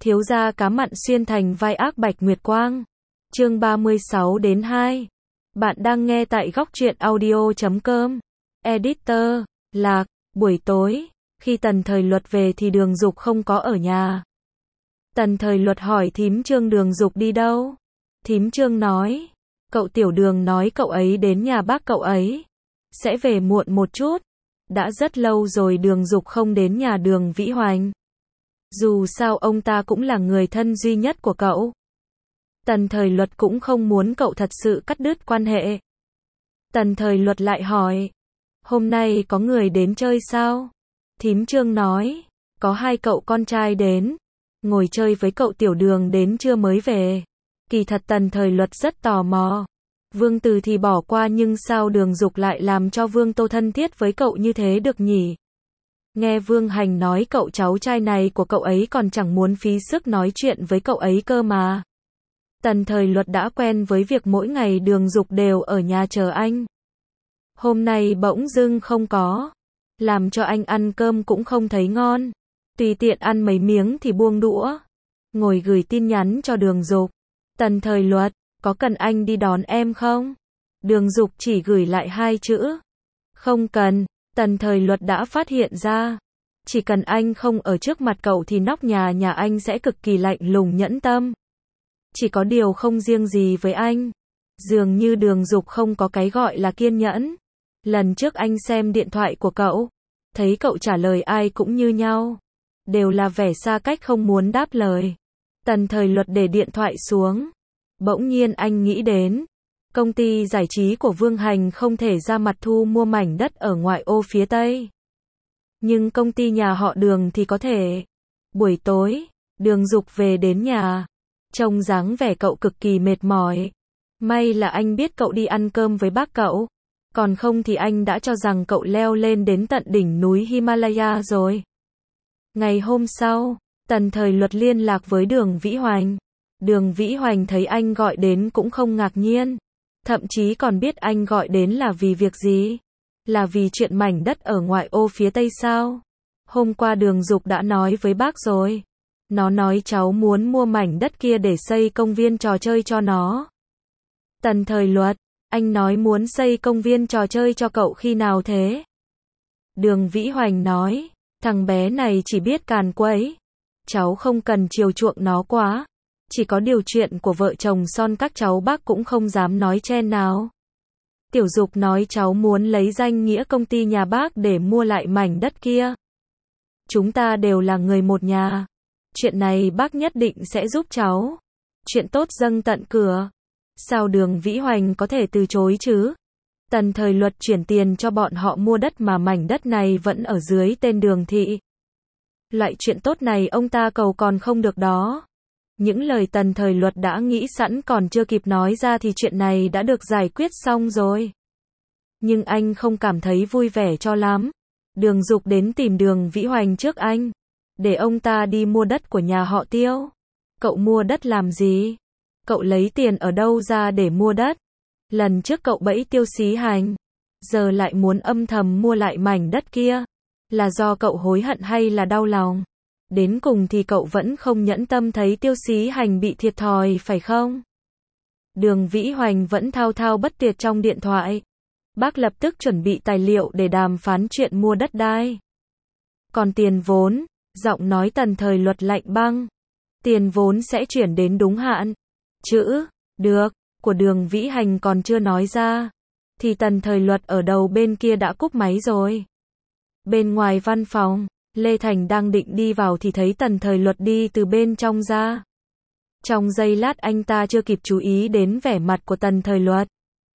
Thiếu gia cá mặn xuyên thành vai ác Bạch Nguyệt Quang. Chương 36-2. Bạn đang nghe tại góc truyện audio.com. Editor, Lạc, buổi tối, khi Tần Thời Luật về thì Đường Dục không có ở nhà. Tần Thời Luật hỏi thím Trương Đường Dục đi đâu? Thím Trương nói, cậu Tiểu Đường nói cậu ấy đến nhà bác cậu ấy. Sẽ về muộn một chút. Đã rất lâu rồi Đường Dục không đến nhà Đường Vĩ Hoành. Dù sao ông ta cũng là người thân duy nhất của cậu. Tần Thời Luật cũng không muốn cậu thật sự cắt đứt quan hệ. Tần Thời Luật lại hỏi, hôm nay có người đến chơi sao? Thím Trương nói, có hai cậu con trai đến, ngồi chơi với cậu Tiểu Đường đến trưa mới về. Kỳ thật Tần Thời Luật rất tò mò. Vương Từ thì bỏ qua nhưng sao Đường Dục lại làm cho Vương Tô thân thiết với cậu như thế được nhỉ? Nghe Vương Hành nói cậu cháu trai này của cậu ấy còn chẳng muốn phí sức nói chuyện với cậu ấy cơ mà. Tần Thời Luật đã quen với việc mỗi ngày Đường Dục đều ở nhà chờ anh. Hôm nay bỗng dưng không có, làm cho anh ăn cơm cũng không thấy ngon. Tùy tiện ăn mấy miếng thì buông đũa, ngồi gửi tin nhắn cho Đường Dục. Tần Thời Luật, có cần anh đi đón em không? Đường Dục chỉ gửi lại hai chữ, không cần. Tần Thời Luật đã phát hiện ra, chỉ cần anh không ở trước mặt cậu thì nóc nhà anh sẽ cực kỳ lạnh lùng nhẫn tâm. Chỉ có điều không riêng gì với anh, dường như Đường Dục không có cái gọi là kiên nhẫn. Lần trước anh xem điện thoại của cậu, thấy cậu trả lời ai cũng như nhau, đều là vẻ xa cách không muốn đáp lời. Tần Thời Luật để điện thoại xuống, bỗng nhiên anh nghĩ đến, công ty giải trí của Vương Hành không thể ra mặt thu mua mảnh đất ở ngoại ô phía Tây. Nhưng công ty nhà họ Đường thì có thể. Buổi tối, Đường Dục về đến nhà, trông dáng vẻ cậu cực kỳ mệt mỏi. May là anh biết cậu đi ăn cơm với bác cậu, còn không thì anh đã cho rằng cậu leo lên đến tận đỉnh núi Himalaya rồi. Ngày hôm sau, Tần Thời Luật liên lạc với Đường Vĩ Hoành. Đường Vĩ Hoành thấy anh gọi đến cũng không ngạc nhiên, thậm chí còn biết anh gọi đến là vì việc gì. Là vì chuyện mảnh đất ở ngoại ô phía Tây sao? Hôm qua Đường Dục đã nói với bác rồi. Nó nói cháu muốn mua mảnh đất kia để xây công viên trò chơi cho nó. Tần Thời Luật, anh nói muốn xây công viên trò chơi cho cậu khi nào thế? Đường Vĩ Hoành nói, thằng bé này chỉ biết càn quấy. Cháu không cần chiều chuộng nó quá. Chỉ có điều chuyện của vợ chồng son các cháu bác cũng không dám nói chen nào. Tiểu Dục nói cháu muốn lấy danh nghĩa công ty nhà bác để mua lại mảnh đất kia. Chúng ta đều là người một nhà. Chuyện này bác nhất định sẽ giúp cháu. Chuyện tốt dâng tận cửa. Sao Đường Vĩ Hoành có thể từ chối chứ? Tần Thời Luật chuyển tiền cho bọn họ mua đất mà mảnh đất này vẫn ở dưới tên Đường thị. Loại chuyện tốt này ông ta cầu còn không được đó. Những lời Tần Thời Luật đã nghĩ sẵn còn chưa kịp nói ra thì chuyện này đã được giải quyết xong rồi. Nhưng anh không cảm thấy vui vẻ cho lắm. Đường Dục đến tìm Đường Vĩ Hoành trước anh, để ông ta đi mua đất của nhà họ Tiêu. Cậu mua đất làm gì? Cậu lấy tiền ở đâu ra để mua đất? Lần trước cậu bẫy Tiêu Xí Hành, giờ lại muốn âm thầm mua lại mảnh đất kia. Là do cậu hối hận hay là đau lòng? Đến cùng thì cậu vẫn không nhẫn tâm thấy Tiêu Xí Hành bị thiệt thòi phải không? Đường Vĩ Hoành vẫn thao thao bất tuyệt trong điện thoại. Bác lập tức chuẩn bị tài liệu để đàm phán chuyện mua đất đai. Còn tiền vốn, giọng nói Tần Thời Luật lạnh băng. Tiền vốn sẽ chuyển đến đúng hạn. Chữ, được, của Đường Vĩ Hành còn chưa nói ra, thì Tần Thời Luật ở đầu bên kia đã cúp máy rồi. Bên ngoài văn phòng, Lê Thành đang định đi vào thì thấy Tần Thời Luật đi từ bên trong ra. Trong giây lát anh ta chưa kịp chú ý đến vẻ mặt của Tần Thời Luật.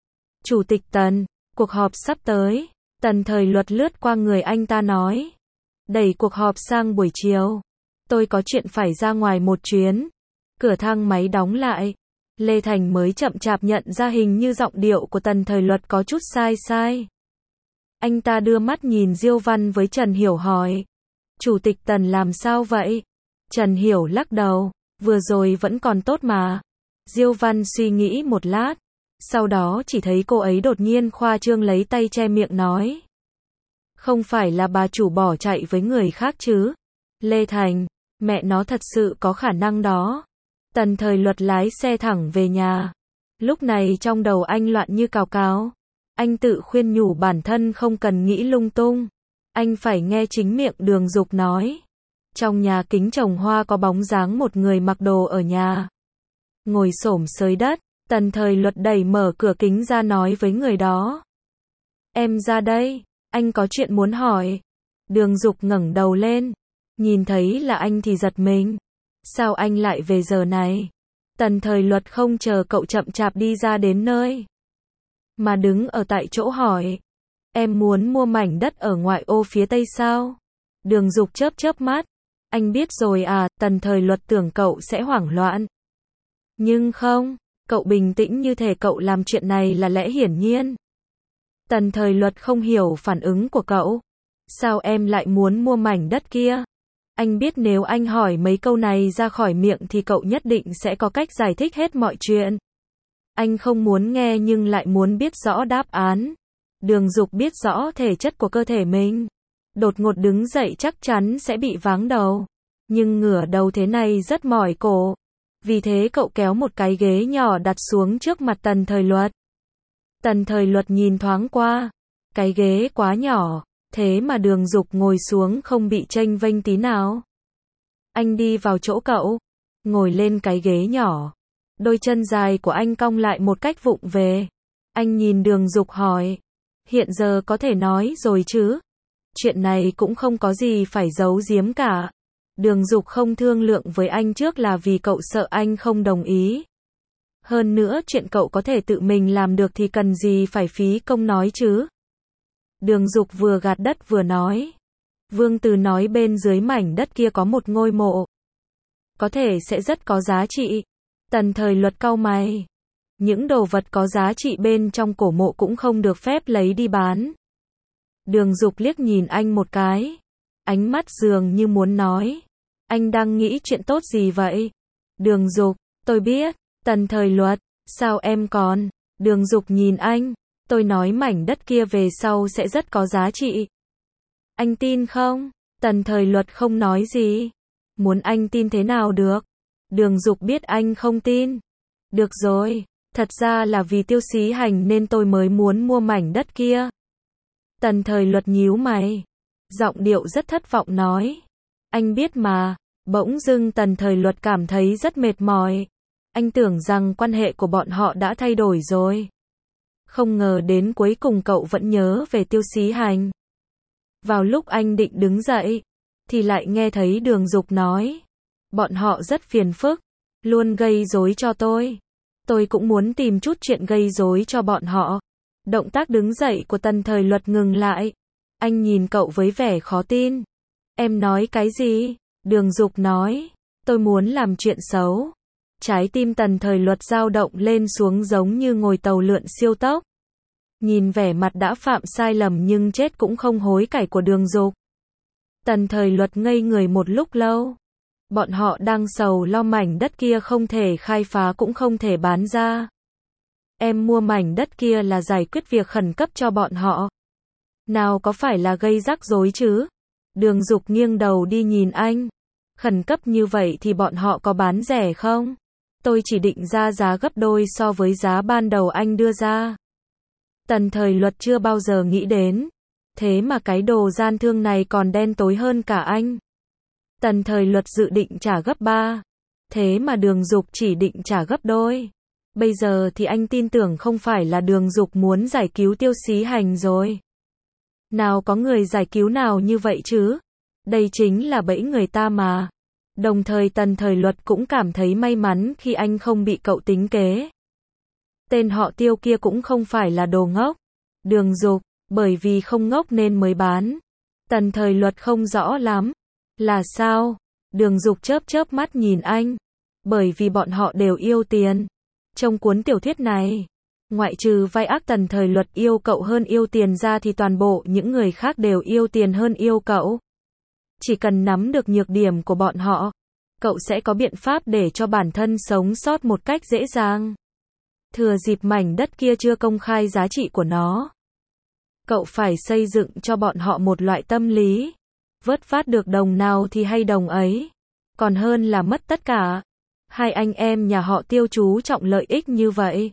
Chủ tịch Tần, cuộc họp sắp tới. Tần Thời Luật lướt qua người anh ta nói. Đẩy cuộc họp sang buổi chiều. Tôi có chuyện phải ra ngoài một chuyến. Cửa thang máy đóng lại. Lê Thành mới chậm chạp nhận ra hình như giọng điệu của Tần Thời Luật có chút sai. Anh ta đưa mắt nhìn Diêu Văn với Trần Hiểu hỏi. Chủ tịch Tần làm sao vậy? Trần Hiểu lắc đầu. Vừa rồi vẫn còn tốt mà. Diêu Văn suy nghĩ một lát. Sau đó chỉ thấy cô ấy đột nhiên khoa trương lấy tay che miệng nói. Không phải là bà chủ bỏ chạy với người khác chứ? Lê Thành, Mẹ nó thật sự có khả năng đó. Tần Thời Luật lái xe thẳng về nhà. Lúc này trong đầu anh loạn như cào cào. Anh tự khuyên nhủ bản thân không cần nghĩ lung tung. Anh phải nghe chính miệng Đường Dục nói. Trong nhà kính trồng hoa có bóng dáng một người mặc đồ ở nhà. Ngồi xổm xới đất, Tần Thời Luật đẩy mở cửa kính ra nói với người đó. Em ra đây, anh có chuyện muốn hỏi. Đường Dục ngẩng đầu lên, nhìn thấy là anh thì giật mình. Sao anh lại về giờ này? Tần Thời Luật không chờ cậu chậm chạp đi ra đến nơi, mà đứng ở tại chỗ hỏi. Em muốn mua mảnh đất ở ngoại ô phía tây sao? Đường Dục chớp chớp mắt. Anh biết rồi à? Tần Thời Luật tưởng cậu sẽ hoảng loạn. Nhưng không, cậu bình tĩnh như thể cậu làm chuyện này là lẽ hiển nhiên. Tần Thời Luật không hiểu phản ứng của cậu. Sao em lại muốn mua mảnh đất kia? Anh biết nếu anh hỏi mấy câu này ra khỏi miệng thì cậu nhất định sẽ có cách giải thích hết mọi chuyện. Anh không muốn nghe nhưng lại muốn biết rõ đáp án. Đường Dục biết rõ thể chất của cơ thể mình. Đột ngột đứng dậy chắc chắn sẽ bị váng đầu. Nhưng ngửa đầu thế này rất mỏi cổ. Vì thế cậu kéo một cái ghế nhỏ đặt xuống trước mặt Tần Thời Luật. Tần Thời Luật nhìn thoáng qua. Cái ghế quá nhỏ, thế mà Đường Dục ngồi xuống không bị chênh vênh tí nào. Anh đi vào chỗ cậu, ngồi lên cái ghế nhỏ. Đôi chân dài của anh cong lại một cách vụng về. Anh nhìn Đường Dục hỏi. Hiện giờ có thể nói rồi chứ? Chuyện này cũng không có gì phải giấu giếm cả. Đường Dục không thương lượng với anh trước là vì cậu sợ anh không đồng ý. Hơn nữa chuyện cậu có thể tự mình làm được thì cần gì phải phí công nói chứ. Đường Dục vừa gạt đất vừa nói. Vương Từ nói bên dưới mảnh đất kia có một ngôi mộ. Có thể sẽ rất có giá trị. Tần Thời Luật cau mày. Những đồ vật có giá trị bên trong cổ mộ cũng không được phép lấy đi bán. Đường Dục liếc nhìn anh một cái. Ánh mắt dường như muốn nói. Anh đang nghĩ chuyện tốt gì vậy? Đường Dục, tôi biết. Tần Thời Luật, sao em còn? Đường Dục nhìn anh. Tôi nói mảnh đất kia về sau sẽ rất có giá trị. Anh tin không? Tần Thời Luật không nói gì. Muốn anh tin thế nào được? Đường Dục biết anh không tin. Được rồi, thật ra là vì Tiêu Xí Hành nên tôi mới muốn mua mảnh đất kia. Tần Thời Luật nhíu mày. Giọng điệu rất thất vọng nói. Anh biết mà. Bỗng dưng Tần Thời Luật cảm thấy rất mệt mỏi. Anh tưởng rằng quan hệ của bọn họ đã thay đổi rồi. Không ngờ đến cuối cùng cậu vẫn nhớ về Tiêu Xí Hành. Vào lúc anh định đứng dậy, thì lại nghe thấy Đường Dục nói. Bọn họ rất phiền phức, luôn gây rối cho tôi. Tôi cũng muốn tìm chút chuyện gây rối cho bọn họ. Động tác đứng dậy của Tần Thời Luật ngừng lại. Anh nhìn cậu với vẻ khó tin. Em nói cái gì? Đường Dục nói. Tôi muốn làm chuyện xấu. Trái tim Tần Thời Luật dao động lên xuống giống như ngồi tàu lượn siêu tốc. Nhìn vẻ mặt đã phạm sai lầm nhưng chết cũng không hối cải của Đường Dục. Tần Thời Luật ngây người một lúc lâu. Bọn họ đang sầu lo mảnh đất kia không thể khai phá cũng không thể bán ra. Em mua mảnh đất kia là giải quyết việc khẩn cấp cho bọn họ. Nào có phải là gây rắc rối chứ? Đường Dục nghiêng đầu đi nhìn anh. Khẩn cấp như vậy thì bọn họ có bán rẻ không? Tôi chỉ định ra giá gấp đôi so với giá ban đầu anh đưa ra. Tần Thời Luật chưa bao giờ nghĩ đến. Thế mà cái đồ gian thương này còn đen tối hơn cả anh. Tần Thời Luật dự định trả gấp 3. Thế mà Đường Dục chỉ định trả gấp đôi. Bây giờ thì anh tin tưởng không phải là Đường Dục muốn giải cứu Tiêu Xí Hành rồi. Nào có người giải cứu nào như vậy chứ? Đây chính là bẫy người ta mà. Đồng thời Tần Thời Luật cũng cảm thấy may mắn khi anh không bị cậu tính kế. Tên họ Tiêu kia cũng không phải là đồ ngốc. Đường Dục, bởi vì không ngốc nên mới bán. Tần Thời Luật không rõ lắm. Là sao? Đường Dục chớp chớp mắt nhìn anh. Bởi vì bọn họ đều yêu tiền. Trong cuốn tiểu thuyết này, ngoại trừ vai ác Tần Thời Luật yêu cậu hơn yêu tiền ra thì toàn bộ những người khác đều yêu tiền hơn yêu cậu. Chỉ cần nắm được nhược điểm của bọn họ, cậu sẽ có biện pháp để cho bản thân sống sót một cách dễ dàng. Thừa dịp mảnh đất kia chưa công khai giá trị của nó, cậu phải xây dựng cho bọn họ một loại tâm lý. Vớt vát được đồng nào thì hay đồng ấy. còn hơn là mất tất cả. Hai anh em nhà họ Tiêu chú trọng lợi ích như vậy,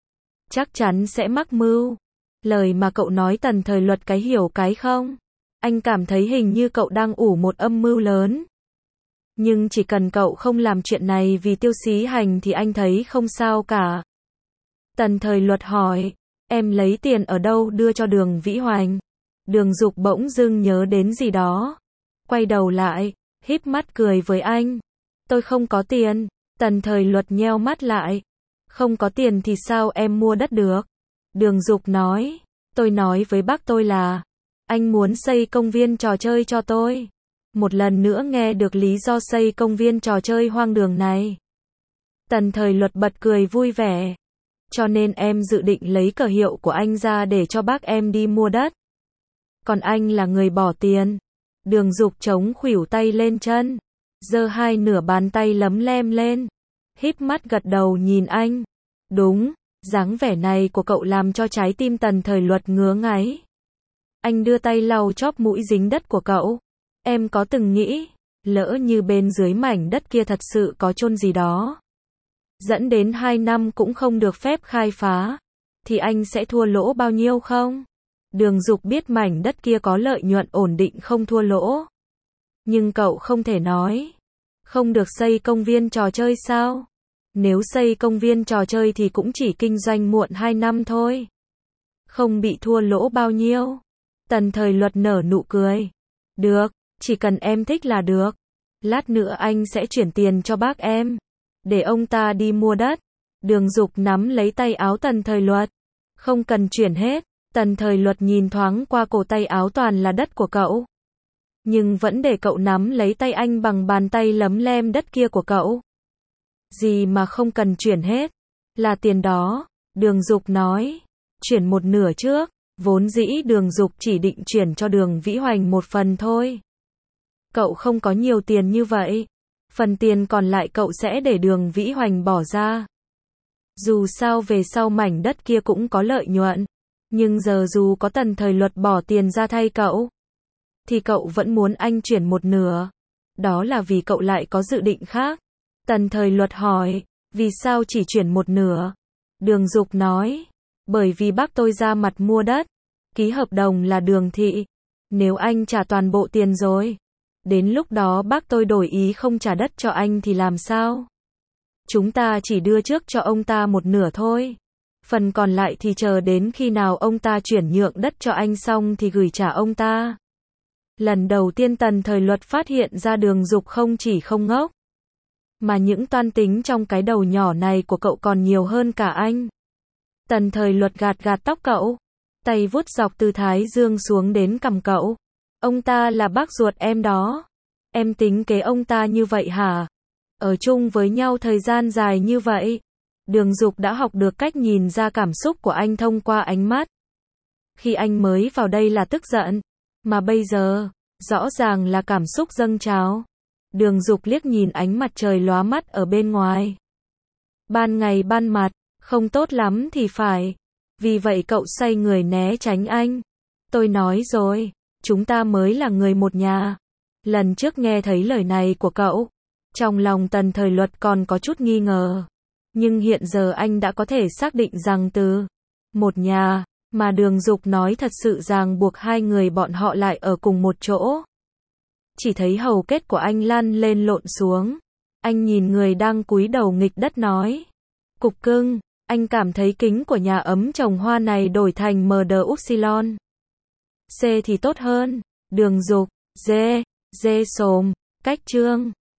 chắc chắn sẽ mắc mưu. Lời mà cậu nói Tần Thời Luật cái hiểu cái không? Anh cảm thấy hình như cậu đang ủ một âm mưu lớn. Nhưng chỉ cần cậu không làm chuyện này vì Tiêu Xí Hành thì anh thấy không sao cả. Tần Thời Luật hỏi, em lấy tiền ở đâu đưa cho Đường Vĩ Hoành? Đường Dục bỗng dưng nhớ đến gì đó. Quay đầu lại, híp mắt cười với anh. Tôi không có tiền. Tần Thời Luật nheo mắt lại. Không có tiền thì sao em mua đất được? Đường Dục nói, tôi nói với bác tôi là, anh muốn xây công viên trò chơi cho tôi. Một lần nữa nghe được lý do xây công viên trò chơi hoang đường này. Tần Thời Luật bật cười vui vẻ. Cho nên em dự định lấy cờ hiệu của anh ra để cho bác em đi mua đất. Còn anh là người bỏ tiền. Đường Dục chống khuỷu tay lên chân, giơ hai nửa bàn tay lấm lem lên, híp mắt gật đầu nhìn anh. Đúng, dáng vẻ này của cậu làm cho trái tim Tần Thời Luật ngứa ngáy. Anh đưa tay lau chóp mũi dính đất của cậu. Em có từng nghĩ, lỡ như bên dưới mảnh đất kia thật sự có chôn gì đó, dẫn đến 2 năm cũng không được phép khai phá, thì anh sẽ thua lỗ bao nhiêu không? Đường Dục biết mảnh đất kia có lợi nhuận ổn định không thua lỗ. Nhưng cậu không thể nói, không được xây công viên trò chơi sao? Nếu xây công viên trò chơi thì cũng chỉ kinh doanh muộn 2 năm thôi. Không bị thua lỗ bao nhiêu. Tần Thời Luật nở nụ cười. Được, chỉ cần em thích là được. Lát nữa anh sẽ chuyển tiền cho bác em, để ông ta đi mua đất. Đường Dục nắm lấy tay áo Tần Thời Luật. Không cần chuyển hết. Tần Thời Luật nhìn thoáng qua cổ tay áo toàn là đất của cậu, nhưng vẫn để cậu nắm lấy tay anh bằng bàn tay lấm lem đất kia của cậu. Gì mà không cần chuyển hết? Là tiền đó. Đường Dục nói. Chuyển một nửa trước. Vốn dĩ Đường Dục chỉ định chuyển cho Đường Vĩ Hoành một phần thôi. Cậu không có nhiều tiền như vậy. Phần tiền còn lại cậu sẽ để Đường Vĩ Hoành bỏ ra. Dù sao về sau mảnh đất kia cũng có lợi nhuận. Nhưng giờ dù có Tần Thời Luật bỏ tiền ra thay cậu, thì cậu vẫn muốn anh chuyển một nửa. Đó là vì cậu lại có dự định khác. Tần Thời Luật hỏi, vì sao chỉ chuyển một nửa? Đường Dục nói, bởi vì bác tôi ra mặt mua đất, ký hợp đồng là Đường thị. Nếu anh trả toàn bộ tiền rồi, đến lúc đó bác tôi đổi ý không trả đất cho anh thì làm sao? Chúng ta chỉ đưa trước cho ông ta một nửa thôi. Phần còn lại thì chờ đến khi nào ông ta chuyển nhượng đất cho anh xong thì gửi trả ông ta. Lần đầu tiên Tần Thời Luật phát hiện ra Đường Dục không chỉ không ngốc, mà những toan tính trong cái đầu nhỏ này của cậu còn nhiều hơn cả anh. Tần Thời Luật gạt gạt tóc cậu, tay vuốt dọc từ thái dương xuống đến cằm cậu. Ông ta là bác ruột em đó. Em tính kế ông ta như vậy hả? Ở chung với nhau thời gian dài như vậy, Đường Dục đã học được cách nhìn ra cảm xúc của anh thông qua ánh mắt. Khi anh mới vào đây là tức giận, mà bây giờ, rõ ràng là cảm xúc dâng trào. Đường Dục liếc nhìn ánh mặt trời lóa mắt ở bên ngoài. Ban ngày ban mặt, không tốt lắm thì phải. Vì vậy cậu xoay người né tránh anh. Tôi nói rồi, chúng ta mới là người một nhà. Lần trước nghe thấy lời này của cậu, trong lòng Tần Thời Luật còn có chút nghi ngờ. Nhưng hiện giờ anh đã có thể xác định rằng từ một nhà mà Đường Dục nói thật sự ràng buộc hai người bọn họ lại ở cùng một chỗ. Chỉ thấy hầu kết của anh lăn lên lộn xuống. Anh nhìn người đang cúi đầu nghịch đất nói. Cục cưng, anh cảm thấy kính của nhà ấm trồng hoa này đổi thành MD Upsilon C thì tốt hơn. Đường Dục, dê xồm, cách chương.